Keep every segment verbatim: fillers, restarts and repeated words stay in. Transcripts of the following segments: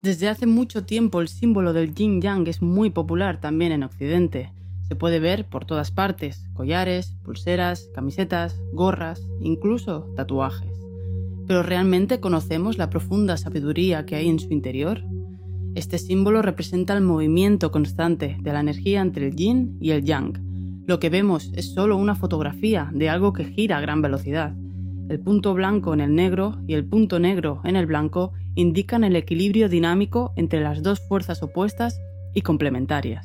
Desde hace mucho tiempo el símbolo del yin-yang es muy popular también en Occidente. Se puede ver por todas partes: collares, pulseras, camisetas, gorras, incluso tatuajes. ¿Pero realmente conocemos la profunda sabiduría que hay en su interior? Este símbolo representa el movimiento constante de la energía entre el yin y el yang. Lo que vemos es solo una fotografía de algo que gira a gran velocidad. El punto blanco en el negro y el punto negro en el blanco indican el equilibrio dinámico entre las dos fuerzas opuestas y complementarias.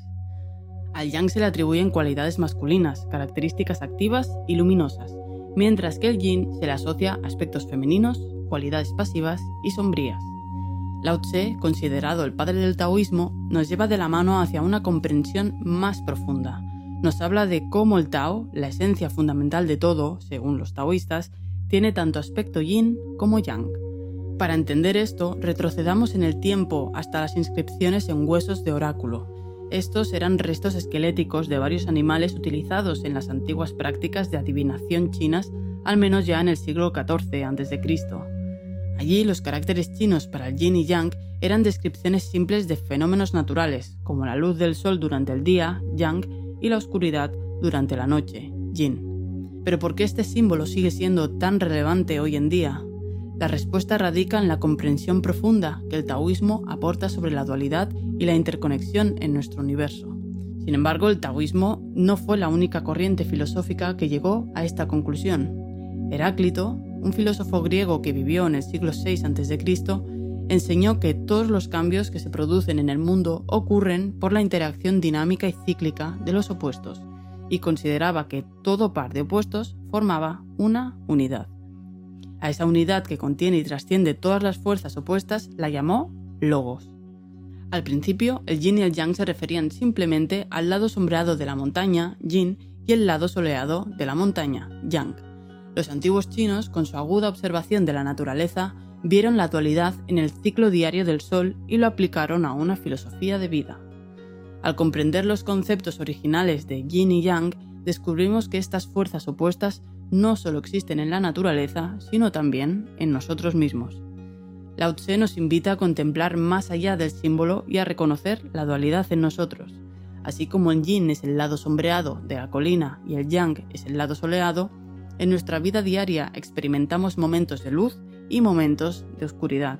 Al yang se le atribuyen cualidades masculinas, características activas y luminosas, mientras que el yin se le asocia a aspectos femeninos, cualidades pasivas y sombrías. Lao Tse, considerado el padre del taoísmo, nos lleva de la mano hacia una comprensión más profunda. Nos habla de cómo el Tao, la esencia fundamental de todo, según los taoístas, tiene tanto aspecto yin como yang. Para entender esto, retrocedamos en el tiempo hasta las inscripciones en huesos de oráculo. Estos eran restos esqueléticos de varios animales utilizados en las antiguas prácticas de adivinación chinas, al menos ya en el siglo catorce antes de Cristo. Allí los caracteres chinos para el yin y yang eran descripciones simples de fenómenos naturales, como la luz del sol durante el día, yang, y la oscuridad durante la noche, yin. ¿Pero por qué este símbolo sigue siendo tan relevante hoy en día? La respuesta radica en la comprensión profunda que el taoísmo aporta sobre la dualidad y la interconexión en nuestro universo. Sin embargo, el taoísmo no fue la única corriente filosófica que llegó a esta conclusión. Heráclito, un filósofo griego que vivió en el siglo seis antes de Cristo, enseñó que todos los cambios que se producen en el mundo ocurren por la interacción dinámica y cíclica de los opuestos, y consideraba que todo par de opuestos formaba una unidad. A esa unidad que contiene y trasciende todas las fuerzas opuestas la llamó logos. Al principio, el yin y el yang se referían simplemente al lado sombreado de la montaña, yin, y el lado soleado de la montaña, yang. Los antiguos chinos, con su aguda observación de la naturaleza, vieron la dualidad en el ciclo diario del sol y lo aplicaron a una filosofía de vida. Al comprender los conceptos originales de yin y yang, descubrimos que estas fuerzas opuestas no solo existen en la naturaleza, sino también en nosotros mismos. Lao Tse nos invita a contemplar más allá del símbolo y a reconocer la dualidad en nosotros. Así como el yin es el lado sombreado de la colina y el yang es el lado soleado, en nuestra vida diaria experimentamos momentos de luz y momentos de oscuridad.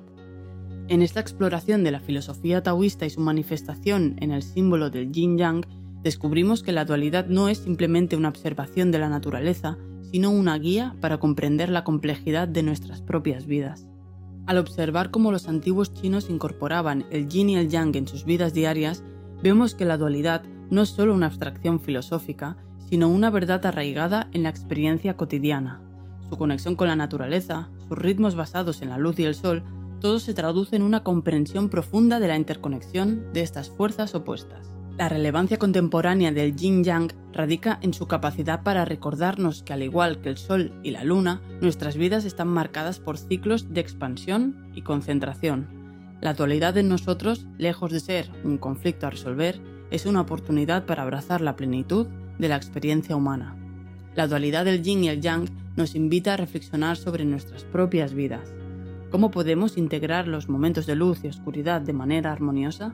En esta exploración de la filosofía taoísta y su manifestación en el símbolo del yin-yang, descubrimos que la dualidad no es simplemente una observación de la naturaleza, sino una guía para comprender la complejidad de nuestras propias vidas. Al observar cómo los antiguos chinos incorporaban el yin y el yang en sus vidas diarias, vemos que la dualidad no es solo una abstracción filosófica, sino una verdad arraigada en la experiencia cotidiana. Su conexión con la naturaleza, sus ritmos basados en la luz y el sol, todo se traduce en una comprensión profunda de la interconexión de estas fuerzas opuestas. La relevancia contemporánea del yin-yang radica en su capacidad para recordarnos que, al igual que el sol y la luna, nuestras vidas están marcadas por ciclos de expansión y concentración. La dualidad en nosotros, lejos de ser un conflicto a resolver, es una oportunidad para abrazar la plenitud de la experiencia humana. La dualidad del yin y el yang nos invita a reflexionar sobre nuestras propias vidas. ¿Cómo podemos integrar los momentos de luz y oscuridad de manera armoniosa?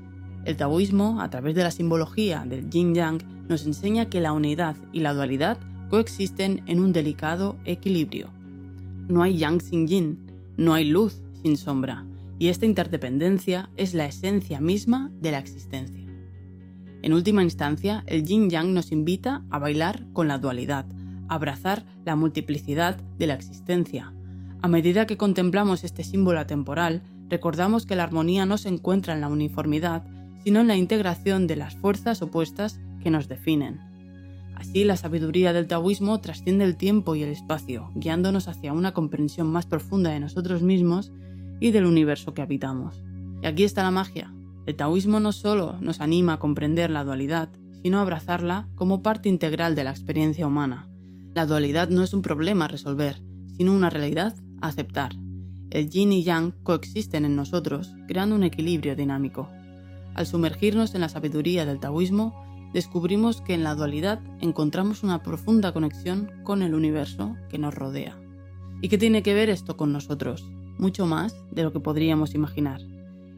El taoísmo, a través de la simbología del yin-yang, nos enseña que la unidad y la dualidad coexisten en un delicado equilibrio. No hay yang sin yin, no hay luz sin sombra, y esta interdependencia es la esencia misma de la existencia. En última instancia, el yin-yang nos invita a bailar con la dualidad, a abrazar la multiplicidad de la existencia. A medida que contemplamos este símbolo atemporal, recordamos que la armonía no se encuentra en la uniformidad, sino en la integración de las fuerzas opuestas que nos definen. Así, la sabiduría del taoísmo trasciende el tiempo y el espacio, guiándonos hacia una comprensión más profunda de nosotros mismos y del universo que habitamos. Y aquí está la magia. El taoísmo no solo nos anima a comprender la dualidad, sino a abrazarla como parte integral de la experiencia humana. La dualidad no es un problema a resolver, sino una realidad a aceptar. El yin y yang coexisten en nosotros, creando un equilibrio dinámico. Al sumergirnos en la sabiduría del taoísmo, descubrimos que en la dualidad encontramos una profunda conexión con el universo que nos rodea. ¿Y qué tiene que ver esto con nosotros? Mucho más de lo que podríamos imaginar.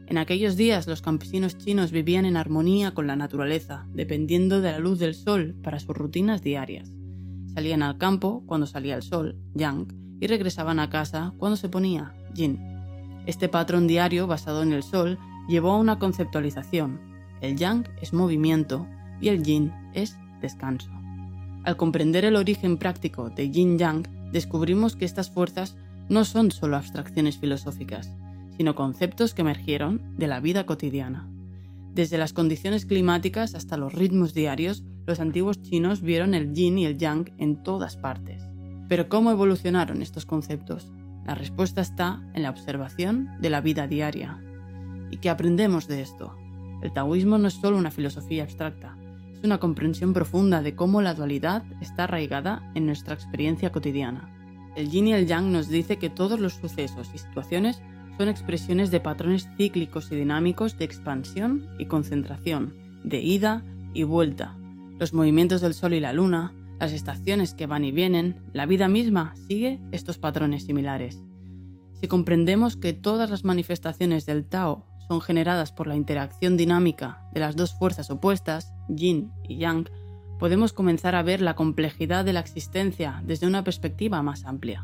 En aquellos días los campesinos chinos vivían en armonía con la naturaleza, dependiendo de la luz del sol para sus rutinas diarias. Salían al campo cuando salía el sol, yang, y regresaban a casa cuando se ponía, yin. Este patrón diario basado en el sol llevó a una conceptualización. El yang es movimiento y el yin es descanso. Al comprender el origen práctico de yin-yang, descubrimos que estas fuerzas no son solo abstracciones filosóficas, sino conceptos que emergieron de la vida cotidiana. Desde las condiciones climáticas hasta los ritmos diarios, los antiguos chinos vieron el yin y el yang en todas partes. Pero ¿cómo evolucionaron estos conceptos? La respuesta está en la observación de la vida diaria. ¿Y qué aprendemos de esto? El taoísmo no es solo una filosofía abstracta, es una comprensión profunda de cómo la dualidad está arraigada en nuestra experiencia cotidiana. El yin y el yang nos dice que todos los sucesos y situaciones son expresiones de patrones cíclicos y dinámicos de expansión y concentración, de ida y vuelta. Los movimientos del sol y la luna, las estaciones que van y vienen, la vida misma sigue estos patrones similares. Si comprendemos que todas las manifestaciones del Tao son generadas por la interacción dinámica de las dos fuerzas opuestas, yin y yang, podemos comenzar a ver la complejidad de la existencia desde una perspectiva más amplia.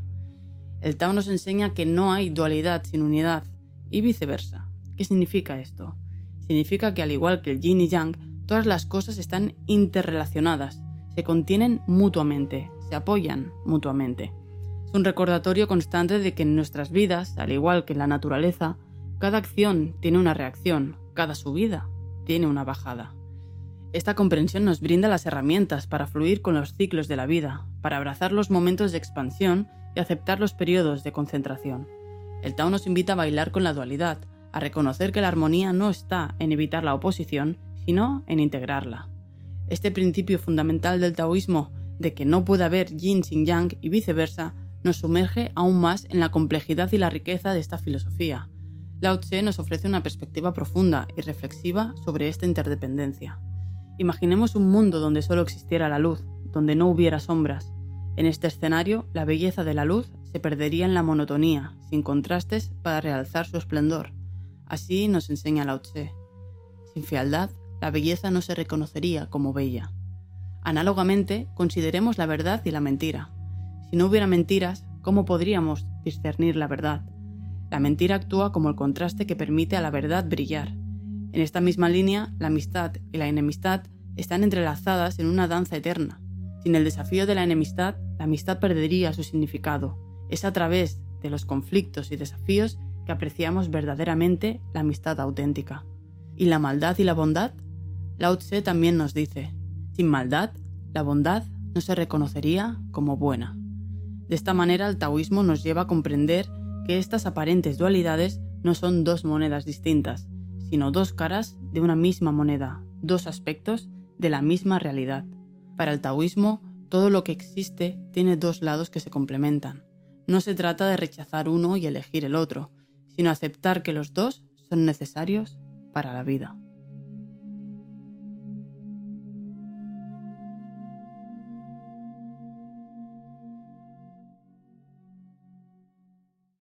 El Tao nos enseña que no hay dualidad sin unidad, y viceversa. ¿Qué significa esto? Significa que al igual que el yin y yang, todas las cosas están interrelacionadas, se contienen mutuamente, se apoyan mutuamente. Es un recordatorio constante de que en nuestras vidas, al igual que en la naturaleza, cada acción tiene una reacción, cada subida tiene una bajada. Esta comprensión nos brinda las herramientas para fluir con los ciclos de la vida, para abrazar los momentos de expansión y aceptar los periodos de concentración. El Tao nos invita a bailar con la dualidad, a reconocer que la armonía no está en evitar la oposición, sino en integrarla. Este principio fundamental del taoísmo, de que no puede haber yin sin yang y viceversa, nos sumerge aún más en la complejidad y la riqueza de esta filosofía. Lao Tse nos ofrece una perspectiva profunda y reflexiva sobre esta interdependencia. Imaginemos un mundo donde solo existiera la luz, donde no hubiera sombras. En este escenario, la belleza de la luz se perdería en la monotonía, sin contrastes para realzar su esplendor. Así nos enseña Lao Tse. Sin fealdad, la belleza no se reconocería como bella. Análogamente, consideremos la verdad y la mentira. Si no hubiera mentiras, ¿cómo podríamos discernir la verdad? La mentira actúa como el contraste que permite a la verdad brillar. En esta misma línea, la amistad y la enemistad están entrelazadas en una danza eterna. Sin el desafío de la enemistad, la amistad perdería su significado. Es a través de los conflictos y desafíos que apreciamos verdaderamente la amistad auténtica. ¿Y la maldad y la bondad? Lao Tse también nos dice, sin maldad, la bondad no se reconocería como buena. De esta manera, el taoísmo nos lleva a comprender que estas aparentes dualidades no son dos monedas distintas, sino dos caras de una misma moneda, dos aspectos de la misma realidad. Para el taoísmo, todo lo que existe tiene dos lados que se complementan. No se trata de rechazar uno y elegir el otro, sino aceptar que los dos son necesarios para la vida.